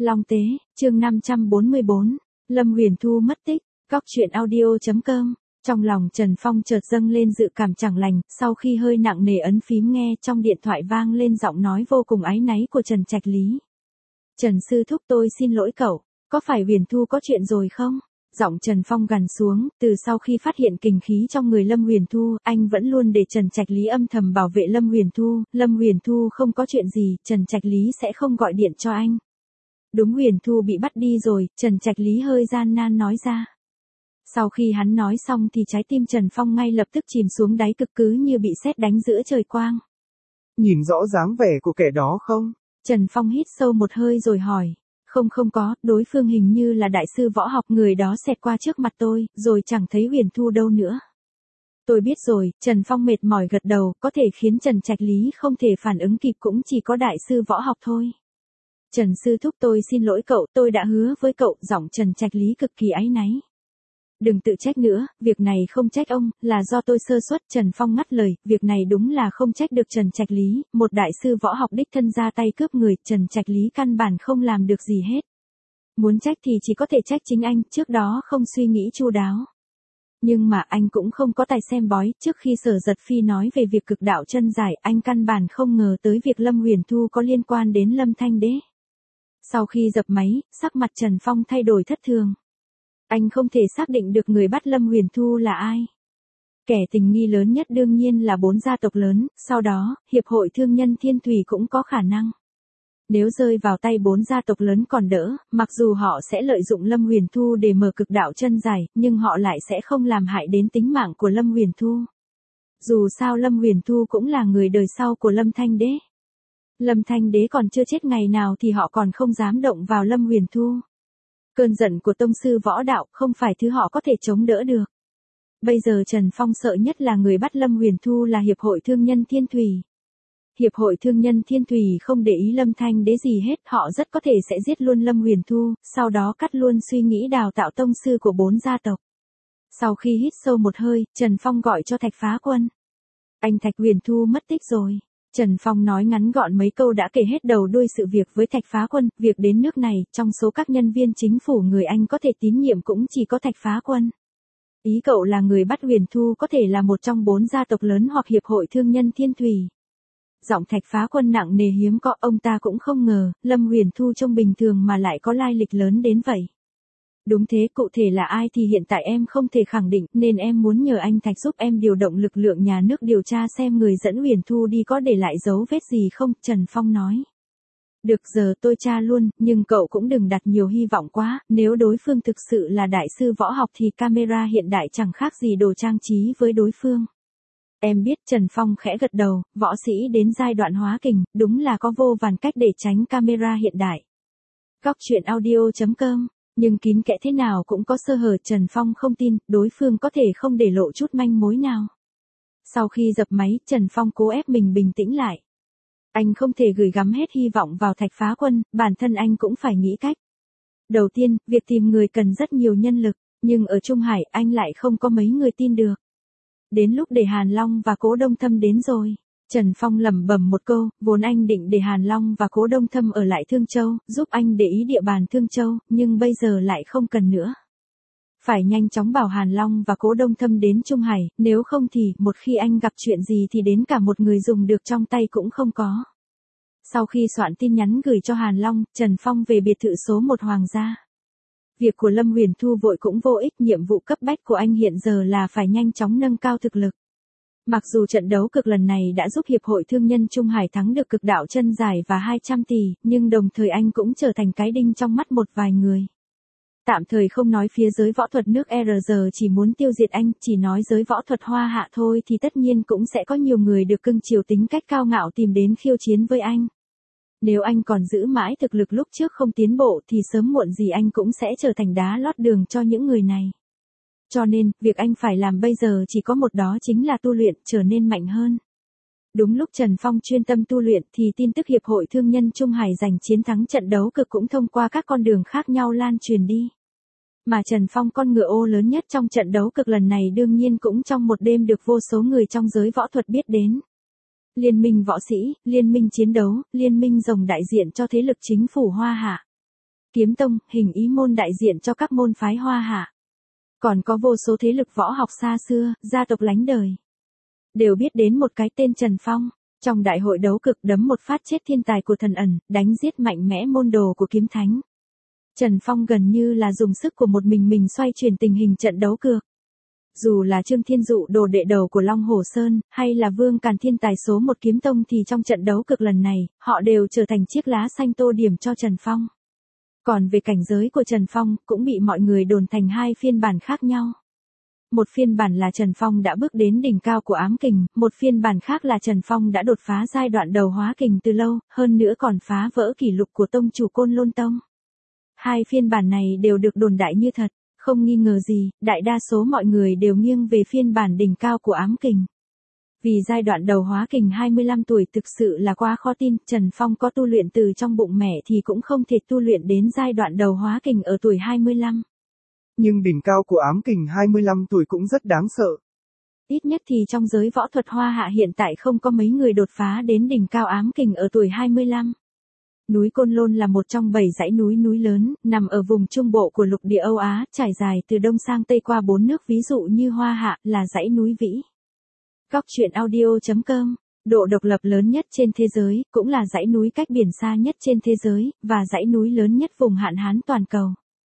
Long Tế, chương 544, Lâm Huyền Thu mất tích, Cóc truyện audio.com. Trong lòng Trần Phong chợt dâng lên dự cảm chẳng lành, sau khi hơi nặng nề ấn phím nghe trong điện thoại vang lên giọng nói vô cùng áy náy của Trần Trạch Lý. Trần sư thúc, tôi xin lỗi cậu, có phải Huyền Thu có chuyện rồi không? Giọng Trần Phong gằn xuống, từ sau khi phát hiện kình khí trong người Lâm Huyền Thu, anh vẫn luôn để Trần Trạch Lý âm thầm bảo vệ Lâm Huyền Thu, Lâm Huyền Thu không có chuyện gì, Trần Trạch Lý sẽ không gọi điện cho anh. Đúng, Huyền Thu bị bắt đi rồi, Trần Trạch Lý hơi gian nan nói ra. Sau khi hắn nói xong thì trái tim Trần Phong ngay lập tức chìm xuống đáy cực, cứ như bị sét đánh giữa trời quang. Nhìn rõ dáng vẻ của kẻ đó không? Trần Phong hít sâu một hơi rồi hỏi. Không có, đối phương hình như là đại sư võ học, người đó xẹt qua trước mặt tôi, rồi chẳng thấy Huyền Thu đâu nữa. Tôi biết rồi, Trần Phong mệt mỏi gật đầu, có thể khiến Trần Trạch Lý không thể phản ứng kịp cũng chỉ có đại sư võ học thôi. Trần sư thúc, tôi xin lỗi cậu, tôi đã hứa với cậu, giọng Trần Trạch Lý cực kỳ áy náy. Đừng tự trách nữa, việc này không trách ông, là do tôi sơ suất. Trần Phong ngắt lời, việc này đúng là không trách được Trần Trạch Lý, một đại sư võ học đích thân ra tay cướp người, Trần Trạch Lý căn bản không làm được gì hết. Muốn trách thì chỉ có thể trách chính anh, trước đó không suy nghĩ chu đáo. Nhưng mà anh cũng không có tài xem bói, trước khi Sở Giật Phi nói về việc cực đạo chân giải, anh căn bản không ngờ tới việc Lâm Huyền Thu có liên quan đến Lâm Thanh Đế. Sau khi dập máy, sắc mặt Trần Phong thay đổi thất thường. Anh không thể xác định được người bắt Lâm Huyền Thu là ai. Kẻ tình nghi lớn nhất đương nhiên là 4 gia tộc lớn, sau đó, Hiệp hội Thương nhân Thiên Thủy cũng có khả năng. Nếu rơi vào tay 4 gia tộc lớn còn đỡ, mặc dù họ sẽ lợi dụng Lâm Huyền Thu để mở cực đạo chân giải, nhưng họ lại sẽ không làm hại đến tính mạng của Lâm Huyền Thu. Dù sao Lâm Huyền Thu cũng là người đời sau của Lâm Thanh Đế. Lâm Thanh Đế còn chưa chết ngày nào thì họ còn không dám động vào Lâm Huyền Thu. Cơn giận của tông sư võ đạo không phải thứ họ có thể chống đỡ được. Bây giờ Trần Phong sợ nhất là người bắt Lâm Huyền Thu là Hiệp hội Thương nhân Thiên Thủy. Hiệp hội Thương nhân Thiên Thủy không để ý Lâm Thanh Đế gì hết, họ rất có thể sẽ giết luôn Lâm Huyền Thu, sau đó cắt luôn suy nghĩ đào tạo tông sư của 4 gia tộc. Sau khi hít sâu một hơi, Trần Phong gọi cho Thạch Phá Quân. Anh Thạch, Huyền Thu mất tích rồi. Trần Phong nói ngắn gọn mấy câu đã kể hết đầu đuôi sự việc với Thạch Phá Quân, việc đến nước này, trong số các nhân viên chính phủ người anh có thể tín nhiệm cũng chỉ có Thạch Phá Quân. Ý cậu là người bắt Huyền Thu có thể là một trong 4 gia tộc lớn hoặc Hiệp hội Thương nhân Thiên Thủy. Giọng Thạch Phá Quân nặng nề hiếm có, ông ta cũng không ngờ, Lâm Huyền Thu trông bình thường mà lại có lai lịch lớn đến vậy. Đúng thế, cụ thể là ai thì hiện tại em không thể khẳng định, nên em muốn nhờ anh Thạch giúp em điều động lực lượng nhà nước điều tra xem người dẫn Huyền Thu đi có để lại dấu vết gì không, Trần Phong nói. Được, giờ tôi tra luôn, nhưng cậu cũng đừng đặt nhiều hy vọng quá, nếu đối phương thực sự là đại sư võ học thì camera hiện đại chẳng khác gì đồ trang trí với đối phương. Em biết, Trần Phong khẽ gật đầu, võ sĩ đến giai đoạn hóa kình, đúng là có vô vàn cách để tránh camera hiện đại. Cóc truyện audio.com. Nhưng kín kẽ thế nào cũng có sơ hở, Trần Phong không tin, đối phương có thể không để lộ chút manh mối nào. Sau khi dập máy, Trần Phong cố ép mình bình tĩnh lại. Anh không thể gửi gắm hết hy vọng vào Thạch Phá Quân, bản thân anh cũng phải nghĩ cách. Đầu tiên, việc tìm người cần rất nhiều nhân lực, nhưng ở Trung Hải anh lại không có mấy người tin được. Đến lúc để Hàn Long và Cố Đông Thâm đến rồi. Trần Phong lẩm bẩm một câu, vốn anh định để Hàn Long và Cố Đông Thâm ở lại Thương Châu, giúp anh để ý địa bàn Thương Châu, nhưng bây giờ lại không cần nữa. Phải nhanh chóng bảo Hàn Long và Cố Đông Thâm đến Trung Hải, nếu không thì, một khi anh gặp chuyện gì thì đến cả một người dùng được trong tay cũng không có. Sau khi soạn tin nhắn gửi cho Hàn Long, Trần Phong về biệt thự số 1 Hoàng gia. Việc của Lâm Huyền Thu vội cũng vô ích, nhiệm vụ cấp bách của anh hiện giờ là phải nhanh chóng nâng cao thực lực. Mặc dù trận đấu cực lần này đã giúp Hiệp hội Thương nhân Trung Hải thắng được cực đạo chân giải và 200 tỷ, nhưng đồng thời anh cũng trở thành cái đinh trong mắt một vài người. Tạm thời không nói phía giới võ thuật nước RG chỉ muốn tiêu diệt anh, chỉ nói giới võ thuật Hoa Hạ thôi thì tất nhiên cũng sẽ có nhiều người được cưng chiều tính cách cao ngạo tìm đến khiêu chiến với anh. Nếu anh còn giữ mãi thực lực lúc trước không tiến bộ thì sớm muộn gì anh cũng sẽ trở thành đá lót đường cho những người này. Cho nên, việc anh phải làm bây giờ chỉ có một, đó chính là tu luyện, trở nên mạnh hơn. Đúng lúc Trần Phong chuyên tâm tu luyện thì tin tức Hiệp hội Thương nhân Trung Hải giành chiến thắng trận đấu cực cũng thông qua các con đường khác nhau lan truyền đi. Mà Trần Phong, con ngựa ô lớn nhất trong trận đấu cực lần này, đương nhiên cũng trong một đêm được vô số người trong giới võ thuật biết đến. Liên minh võ sĩ, liên minh chiến đấu, liên minh rồng đại diện cho thế lực chính phủ Hoa Hạ. kiếm tông, hình ý môn đại diện cho các môn phái Hoa Hạ. Còn có vô số thế lực võ học xa xưa, gia tộc lánh đời. Đều biết đến một cái tên Trần Phong. Trong đại hội đấu cực đấm một phát chết thiên tài của thần ẩn, đánh giết mạnh mẽ môn đồ của kiếm thánh. Trần Phong gần như là dùng sức của một mình xoay chuyển tình hình trận đấu cược. Dù là Trương Thiên Dụ đồ đệ đầu của Long Hổ Sơn, hay là Vương Càn thiên tài số 1 kiếm tông thì trong trận đấu cực lần này, họ đều trở thành chiếc lá xanh tô điểm cho Trần Phong. Còn về cảnh giới của Trần Phong, cũng bị mọi người đồn thành hai phiên bản khác nhau. Một phiên bản là Trần Phong đã bước đến đỉnh cao của ám kình, một phiên bản khác là Trần Phong đã đột phá giai đoạn đầu hóa kình từ lâu, hơn nữa còn phá vỡ kỷ lục của tông chủ Côn Lôn Tông. Hai phiên bản này đều được đồn đại như thật, không nghi ngờ gì, đại đa số mọi người đều nghiêng về phiên bản đỉnh cao của ám kình. Vì giai đoạn đầu hóa kình 25 tuổi thực sự là quá khó tin, Trần Phong có tu luyện từ trong bụng mẹ thì cũng không thể tu luyện đến giai đoạn đầu hóa kình ở tuổi 25. Nhưng đỉnh cao của ám kình 25 tuổi cũng rất đáng sợ. Ít nhất thì trong giới võ thuật Hoa Hạ hiện tại không có mấy người đột phá đến đỉnh cao ám kình ở tuổi 25. Núi Côn Lôn là một trong 7 dãy núi lớn, nằm ở vùng trung bộ của lục địa Âu Á, trải dài từ đông sang tây qua 4 nước ví dụ như Hoa Hạ, là dãy núi Vĩ. Góc truyện audio.com, độ độc lập lớn nhất trên thế giới, cũng là dãy núi cách biển xa nhất trên thế giới, và dãy núi lớn nhất vùng hạn hán toàn cầu.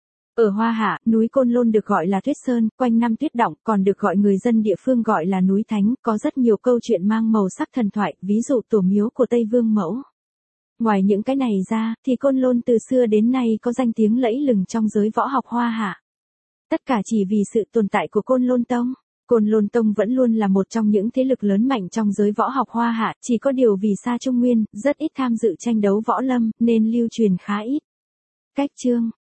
Ở Hoa Hạ, núi Côn Lôn được gọi là Tuyết Sơn, quanh năm tuyết đọng, còn được gọi người dân địa phương gọi là núi Thánh, có rất nhiều câu chuyện mang màu sắc thần thoại, ví dụ tổ miếu của Tây Vương Mẫu. Ngoài những cái này ra, thì Côn Lôn từ xưa đến nay có danh tiếng lẫy lừng trong giới võ học Hoa Hạ. Tất cả chỉ vì sự tồn tại của Côn Lôn Tông. Côn Lôn Tông vẫn luôn là một trong những thế lực lớn mạnh trong giới võ học Hoa Hạ, chỉ có điều vì xa Trung Nguyên, rất ít tham dự tranh đấu võ lâm, nên lưu truyền khá ít. Cách chương